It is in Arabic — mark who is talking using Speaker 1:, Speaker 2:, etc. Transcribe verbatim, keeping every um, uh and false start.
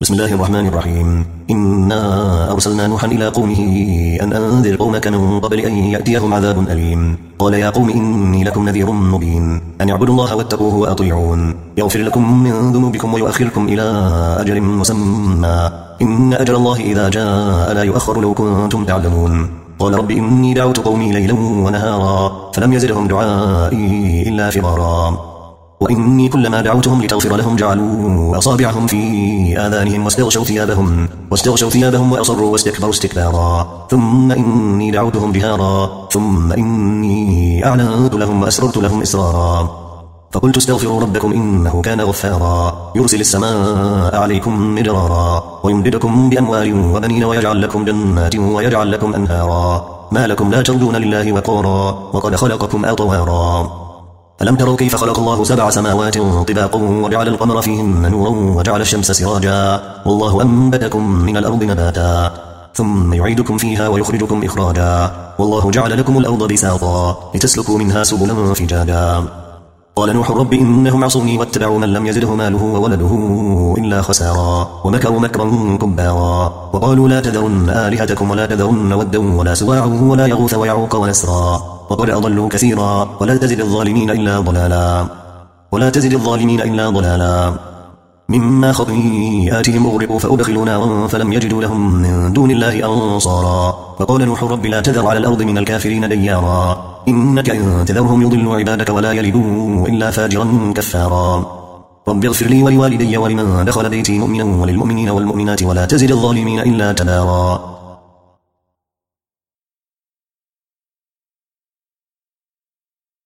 Speaker 1: بسم الله الرحمن الرحيم. إنا أرسلنا نوحا إلى قومه أن أنذر قومك من قبل أن يأتيهم عذاب أليم. قال يا قوم إني لكم نذير مبين أن اعبدوا الله واتقوه وأطيعون يغفر لكم من ذنوبكم ويؤخركم إلى أجل مسمى إن أجل الله إذا جاء لا يؤخر لو كنتم تعلمون. قال رب إني دعوت قومي ليلا ونهارا فلم يزدهم دعائي إلا فرارا وإني كلما دعوتهم لتغفر لهم جعلوا أصابعهم في آذانهم واستغشوا ثيابهم واستغشوا ثيابهم وأصروا واستكبروا استكبارا ثم إني دعوتهم جهارا ثم إني أعلنت لهم وأسررت لهم إسرارا فقلت استغفروا ربكم إنه كان غفارا يرسل السماء عليكم مدرارا ويمددكم بأموال وبنين ويجعل لكم جنات ويجعل لكم أنهارا ما لكم لا ترجون لله وقارا وقد خلقكم أطوارا ألم تروا كيف خلق الله سبع سماوات طباقا وجعل القمر فيهن نورا وجعل الشمس سراجا والله أنبتكم من الأرض نباتا ثم يعيدكم فيها ويخرجكم إخراجا والله جعل لكم الأرض بساطا لتسلكوا منها سبلا فجاجا. قال نوح رب إنهم عصوني واتبعوا من لم يزده ماله وولده إلا خسارا ومكروا مكرا كبارا وقالوا لا تذرن آلهتكم ولا تذرن ودا ولا سواعا ولا يغوث ويعوق ونسرا وقد أضلوا كثيرا ولا تزد الظالمين إلا ضلالا ولا تزد الظالمين إلا ضلالا مما خطيئاتهم أغرقوا فأدخلوا نارا فلم يجدوا لهم من دون الله أنصارا. فقال نوح رب لا تذر على الأرض من الكافرين ديارا إنك إن تذرهم يضلوا عبادك ولا يلدوا إلا فاجرا كفارا. رب اغفر لي ولوالدي ولمن دخل بيتي مؤمنا وللمؤمنين والمؤمنات ولا تزد الظالمين إلا تبارا.